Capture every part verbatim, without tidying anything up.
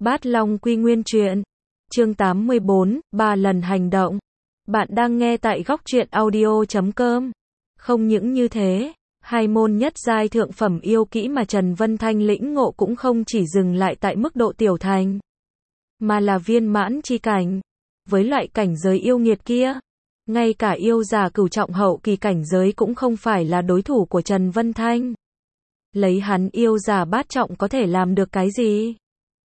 Bát Long Quy Nguyên Truyện, chương tám mươi bốn, ba lần hành động. Bạn đang nghe tại góc truyện audio chấm com. Không những như thế, hai môn nhất giai thượng phẩm yêu kỹ mà Trần Vân Thanh lĩnh ngộ cũng không chỉ dừng lại tại mức độ tiểu thành, mà là viên mãn chi cảnh. Với loại cảnh giới yêu nghiệt kia, ngay cả yêu giả cửu trọng hậu kỳ cảnh giới cũng không phải là đối thủ của Trần Vân Thanh. Lấy hắn yêu giả bát trọng có thể làm được cái gì?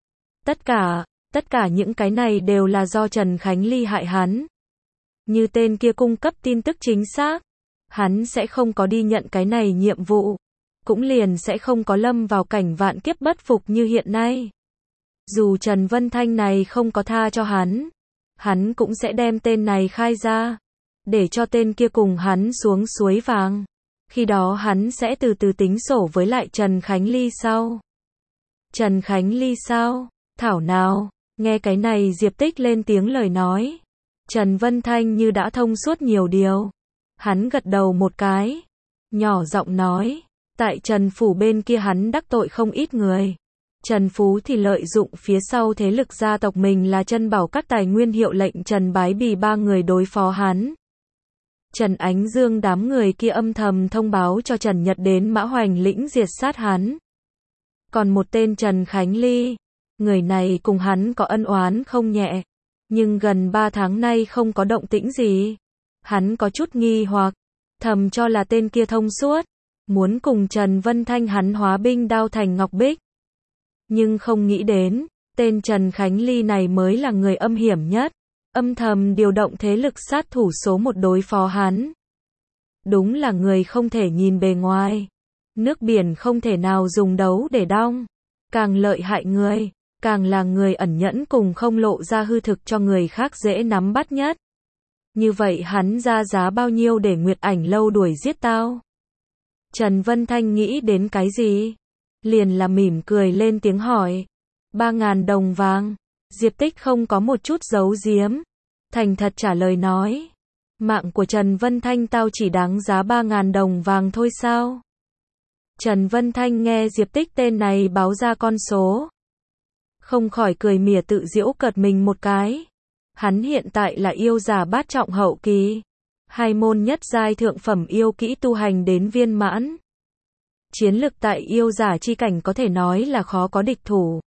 Tất cả, tất cả những cái này đều là do Trần Khánh Ly hại hắn. Như tên kia cung cấp tin tức chính xác, hắn sẽ không có đi nhận cái này nhiệm vụ, cũng liền sẽ không có lâm vào cảnh vạn kiếp bất phục như hiện nay. Dù Trần Vân Thanh này không có tha cho hắn, hắn cũng sẽ đem tên này khai ra, để cho tên kia cùng hắn xuống suối vàng. Khi đó hắn sẽ từ từ tính sổ với lại Trần Khánh Ly sau. Trần Khánh Ly sao? Thảo nào, nghe cái này Diệp Tích lên tiếng lời nói. Trần Vân Thanh như đã thông suốt nhiều điều. Hắn gật đầu một cái, nhỏ giọng nói, tại Trần Phủ bên kia hắn đắc tội không ít người. Trần Phú thì lợi dụng phía sau thế lực gia tộc mình là Trân Bảo các tài nguyên hiệu lệnh Trần Bái Bì ba người đối phó hắn. Trần Ánh Dương đám người kia âm thầm thông báo cho Trần Nhật đến Mã Hoành lĩnh diệt sát hắn. Còn một tên Trần Khánh Ly, người này cùng hắn có ân oán không nhẹ, nhưng gần ba tháng nay không có động tĩnh gì. Hắn có chút nghi hoặc, thầm cho là tên kia thông suốt, muốn cùng Trần Vân Thanh hắn hóa binh đao thành ngọc bích. Nhưng không nghĩ đến, tên Trần Khánh Ly này mới là người âm hiểm nhất, âm thầm điều động thế lực sát thủ số một đối phó hắn. Đúng là người không thể nhìn bề ngoài. Nước biển không thể nào dùng đấu để đong. Càng lợi hại người, càng là người ẩn nhẫn cùng không lộ ra hư thực cho người khác dễ nắm bắt nhất. Như vậy hắn ra giá bao nhiêu để Nguyệt Ảnh Lâu đuổi giết tao? Trần Vân Thanh nghĩ đến cái gì? Liền là mỉm cười lên tiếng hỏi. Ba ngàn đồng vàng. Diệp Tích không có một chút giấu giếm, thành thật trả lời nói. Mạng của Trần Vân Thanh tao chỉ đáng giá ba ngàn đồng vàng thôi sao? Trần Vân Thanh nghe Diệp Tích tên này báo ra con số, không khỏi cười mỉa tự giễu cợt mình một cái. Hắn hiện tại là yêu giả bát trọng hậu kỳ, hai môn nhất giai thượng phẩm yêu kỹ tu hành đến viên mãn. Chiến lực tại yêu giả chi cảnh có thể nói là khó có địch thủ.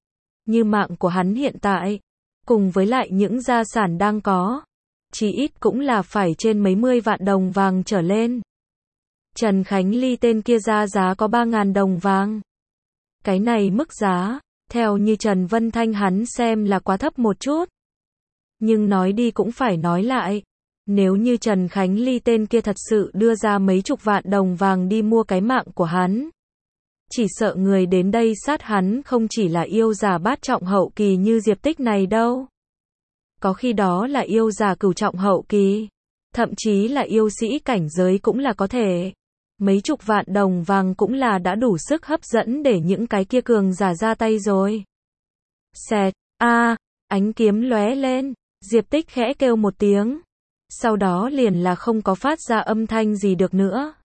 Như mạng của hắn hiện tại, cùng với lại những gia sản đang có, chỉ ít cũng là phải trên mấy mươi vạn đồng vàng trở lên. Trần Khánh Ly tên kia ra giá có ba ngàn đồng vàng. Cái này mức giá, theo như Trần Vân Thanh hắn xem là quá thấp một chút. Nhưng nói đi cũng phải nói lại, nếu như Trần Khánh Ly tên kia thật sự đưa ra mấy chục vạn đồng vàng đi mua cái mạng của hắn, chỉ sợ người đến đây sát hắn không chỉ là yêu giả bát trọng hậu kỳ như Diệp Tích này đâu. Có khi đó là yêu giả cửu trọng hậu kỳ, thậm chí là yêu sĩ cảnh giới cũng là có thể. Mấy chục vạn đồng vàng cũng là đã đủ sức hấp dẫn để những cái kia cường giả ra tay rồi. Xẹt, a, ánh kiếm lóe lên, Diệp Tích khẽ kêu một tiếng, sau đó liền là không có phát ra âm thanh gì được nữa.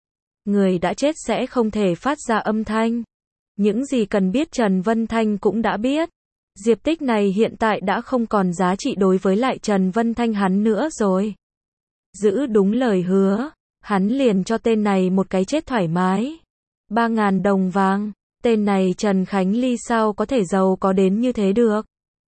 Người đã chết sẽ không thể phát ra âm thanh. Những gì cần biết Trần Vân Thanh cũng đã biết. Diệp Tích này hiện tại đã không còn giá trị đối với lại Trần Vân Thanh hắn nữa rồi. Giữ đúng lời hứa, hắn liền cho tên này một cái chết thoải mái. Ba ngàn đồng vàng, tên này Trần Khánh Ly sao có thể giàu có đến như thế được.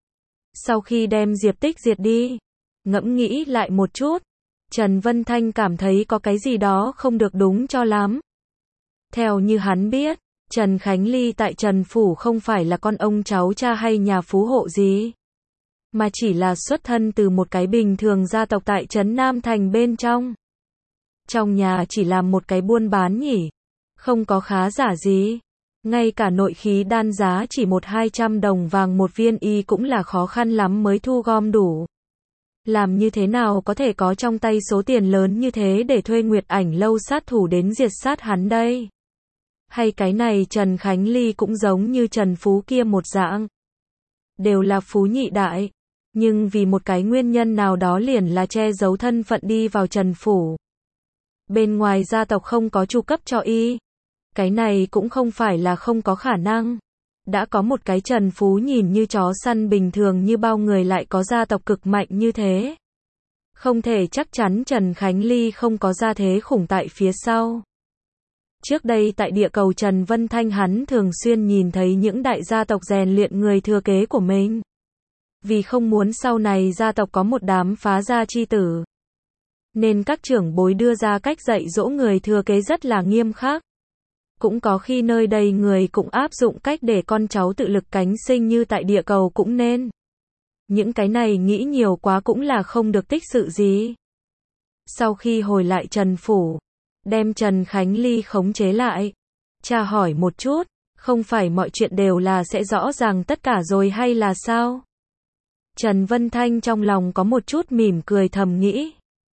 Sau khi đem Diệp Tích diệt đi, ngẫm nghĩ lại một chút, Trần Vân Thanh cảm thấy có cái gì đó không được đúng cho lắm. Theo như hắn biết, Trần Khánh Ly tại Trần Phủ không phải là con ông cháu cha hay nhà phú hộ gì, mà chỉ là xuất thân từ một cái bình thường gia tộc tại Trấn Nam Thành bên trong. Trong nhà chỉ làm một cái buôn bán nhỉ, không có khá giả gì. Ngay cả nội khí đan giá chỉ một hai trăm đồng vàng một viên y cũng là khó khăn lắm mới thu gom đủ. Làm như thế nào có thể có trong tay số tiền lớn như thế để thuê Nguyệt Ảnh Lâu sát thủ đến diệt sát hắn đây? Hay cái này Trần Khánh Ly cũng giống như Trần Phú kia một dạng, đều là phú nhị đại, nhưng vì một cái nguyên nhân nào đó liền là che giấu thân phận đi vào Trần Phủ. Bên ngoài gia tộc không có chu cấp cho y. Cái này cũng không phải là không có khả năng. Đã có một cái Trần Phú nhìn như chó săn bình thường như bao người lại có gia tộc cực mạnh như thế. Không thể chắc chắn Trần Khánh Ly không có gia thế khủng tại phía sau. Trước đây tại địa cầu Trần Vân Thanh hắn thường xuyên nhìn thấy những đại gia tộc rèn luyện người thừa kế của mình. Vì không muốn sau này gia tộc có một đám phá gia chi tử. Nên các trưởng bối đưa ra cách dạy dỗ người thừa kế rất là nghiêm khắc. Cũng có khi nơi đây người cũng áp dụng cách để con cháu tự lực cánh sinh như tại địa cầu cũng nên. Những cái này nghĩ nhiều quá cũng là không được tích sự gì. Sau khi hồi lại Trần Phủ, đem Trần Khánh Ly khống chế lại. Tra hỏi một chút, không phải mọi chuyện đều là sẽ rõ ràng tất cả rồi hay là sao? Trần Vân Thanh trong lòng có một chút mỉm cười thầm nghĩ.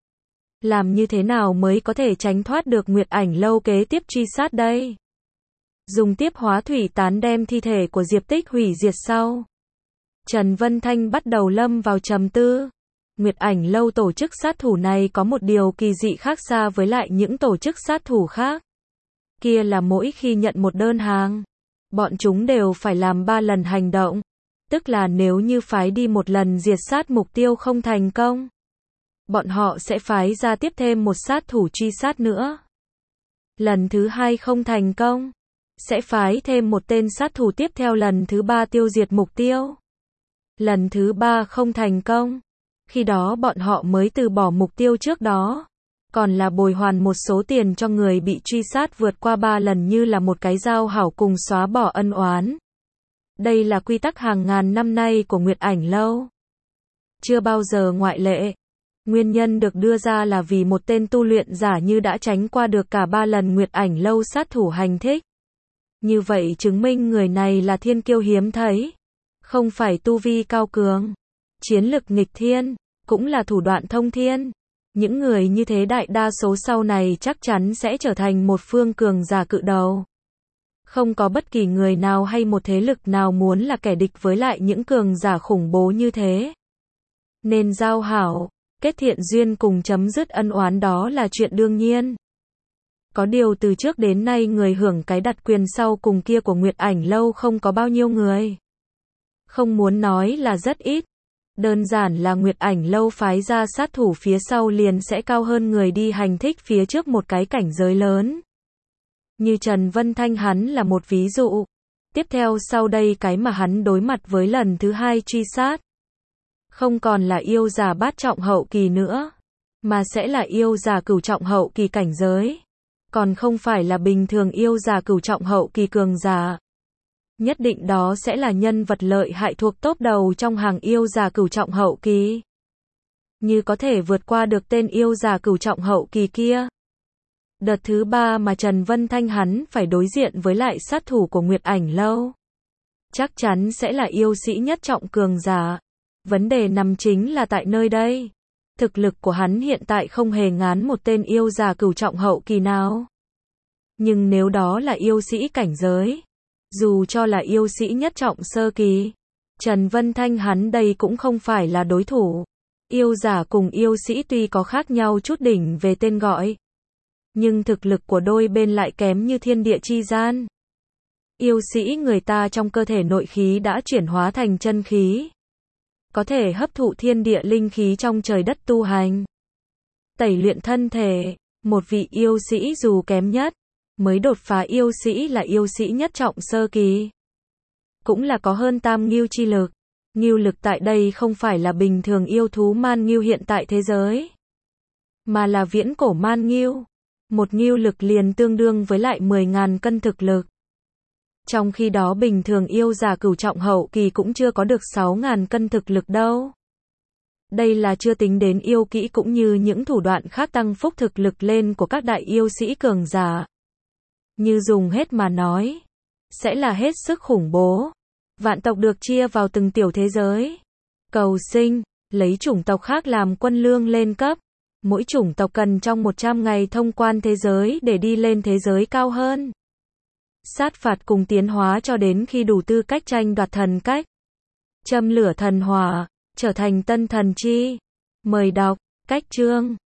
Làm như thế nào mới có thể tránh thoát được Nguyệt Ảnh Lâu kế tiếp truy sát đây? Dùng tiếp hóa thủy tán đem thi thể của Diệp Tích hủy diệt sau. Trần Vân Thanh bắt đầu lâm vào trầm tư. Nguyệt Ảnh Lâu tổ chức sát thủ này có một điều kỳ dị khác xa với lại những tổ chức sát thủ khác. Kia là mỗi khi nhận một đơn hàng, bọn chúng đều phải làm ba lần hành động. Tức là nếu như phái đi một lần diệt sát mục tiêu không thành công, bọn họ sẽ phái ra tiếp thêm một sát thủ truy sát nữa. Lần thứ hai không thành công, sẽ phái thêm một tên sát thủ tiếp theo lần thứ ba tiêu diệt mục tiêu. Lần thứ ba không thành công, khi đó bọn họ mới từ bỏ mục tiêu trước đó. Còn là bồi hoàn một số tiền cho người bị truy sát vượt qua ba lần như là một cái giao hảo cùng xóa bỏ ân oán. Đây là quy tắc hàng ngàn năm nay của Nguyệt Ảnh Lâu. Chưa bao giờ ngoại lệ. Nguyên nhân được đưa ra là vì một tên tu luyện giả như đã tránh qua được cả ba lần Nguyệt Ảnh Lâu sát thủ hành thích. Như vậy chứng minh người này là thiên kiêu hiếm thấy. Không phải tu vi cao cường, chiến lực nghịch thiên, cũng là thủ đoạn thông thiên. Những người như thế đại đa số sau này chắc chắn sẽ trở thành một phương cường giả cự đầu. Không có bất kỳ người nào hay một thế lực nào muốn là kẻ địch với lại những cường giả khủng bố như thế. Nên giao hảo, kết thiện duyên cùng chấm dứt ân oán đó là chuyện đương nhiên. Có điều từ trước đến nay người hưởng cái đặc quyền sau cùng kia của Nguyệt Ảnh Lâu không có bao nhiêu người. Không muốn nói là rất ít. Đơn giản là Nguyệt Ảnh Lâu phái ra sát thủ phía sau liền sẽ cao hơn người đi hành thích phía trước một cái cảnh giới lớn. Như Trần Vân Thanh hắn là một ví dụ. Tiếp theo sau đây cái mà hắn đối mặt với lần thứ hai truy sát. Không còn là yêu giả bát trọng hậu kỳ nữa, mà sẽ là yêu giả cửu trọng hậu kỳ cảnh giới. Còn không phải là bình thường yêu giả cửu trọng hậu kỳ cường giả. Nhất định đó sẽ là nhân vật lợi hại thuộc top đầu trong hàng yêu giả cửu trọng hậu kỳ. Như có thể vượt qua được tên yêu giả cửu trọng hậu kỳ kia. Đợt thứ ba mà Trần Vân Thanh hắn phải đối diện với lại sát thủ của Nguyệt Ảnh Lâu. Chắc chắn sẽ là yêu sĩ nhất trọng cường giả. Vấn đề nằm chính là tại nơi đây. Thực lực của hắn hiện tại không hề ngán một tên yêu giả cửu trọng hậu kỳ nào. Nhưng nếu đó là yêu sĩ cảnh giới, dù cho là yêu sĩ nhất trọng sơ kỳ, Trần Vân Thanh hắn đây cũng không phải là đối thủ. Yêu giả cùng yêu sĩ tuy có khác nhau chút đỉnh về tên gọi, nhưng thực lực của đôi bên lại kém như thiên địa chi gian. Yêu sĩ người ta trong cơ thể nội khí đã chuyển hóa thành chân khí, có thể hấp thụ thiên địa linh khí trong trời đất tu hành, tẩy luyện thân thể. Một vị yêu sĩ dù kém nhất, mới đột phá yêu sĩ là yêu sĩ nhất trọng sơ kỳ, cũng là có hơn tam ngưu chi lực. Ngưu lực tại đây không phải là bình thường yêu thú man ngưu hiện tại thế giới, mà là viễn cổ man ngưu. Một ngưu lực liền tương đương với lại mười nghìn cân thực lực. Trong khi đó bình thường yêu giả cửu trọng hậu kỳ cũng chưa có được sáu nghìn cân thực lực đâu. Đây là chưa tính đến yêu kỹ cũng như những thủ đoạn khác tăng phúc thực lực lên của các đại yêu sĩ cường giả. Như dùng hết mà nói, sẽ là hết sức khủng bố. Vạn tộc được chia vào từng tiểu thế giới. Cầu sinh, lấy chủng tộc khác làm quân lương lên cấp. Mỗi chủng tộc cần trong một trăm ngày thông quan thế giới để đi lên thế giới cao hơn. Sát phạt cùng tiến hóa cho đến khi đủ tư cách tranh đoạt thần cách. Châm lửa thần hỏa, trở thành tân thần chi. Mời đọc, cách chương.